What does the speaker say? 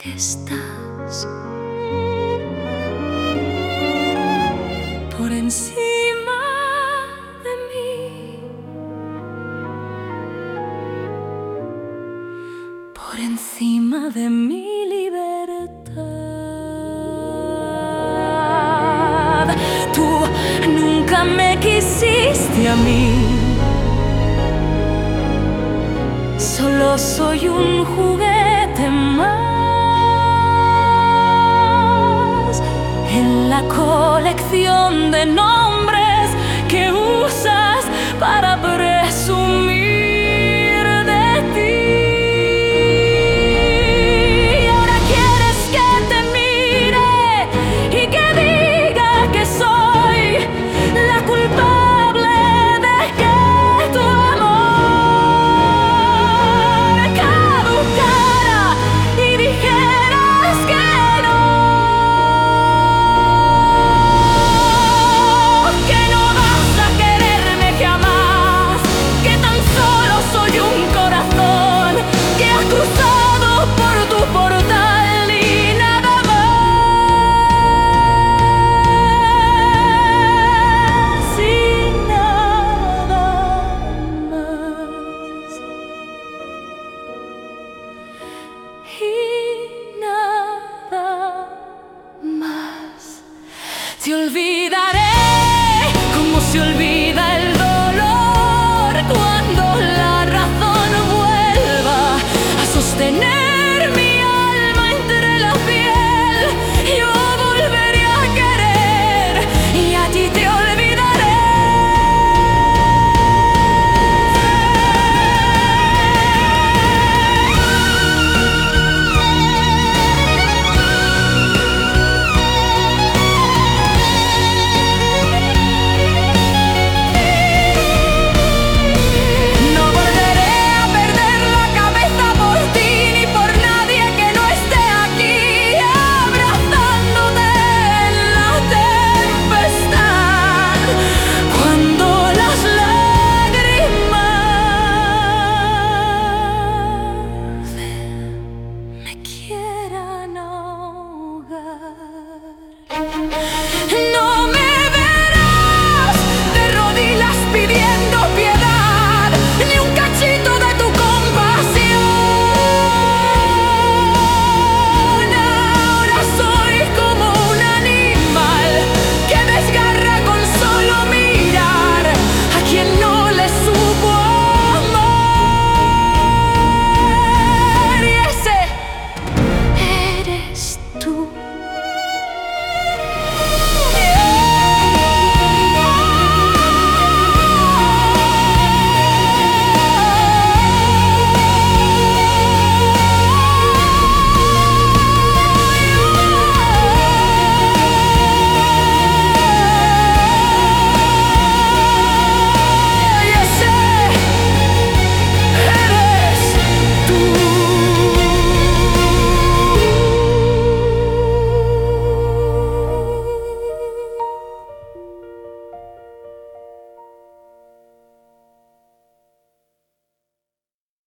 que estás por encima de mí, por encima de mi libertad. Tú nunca me quisiste a mí, solo soy un juguete más en la colección de nombres que usas para presumir de ti. Y ahora quieres que te mire y que diga que soy la culpable de que tu amor caducara y dijeras que no vas a quererme jamás, que tan solo soy un corazón que has cruzado por tu portal y nada más, y nada más, y nada más. Te olvidaré como se olvida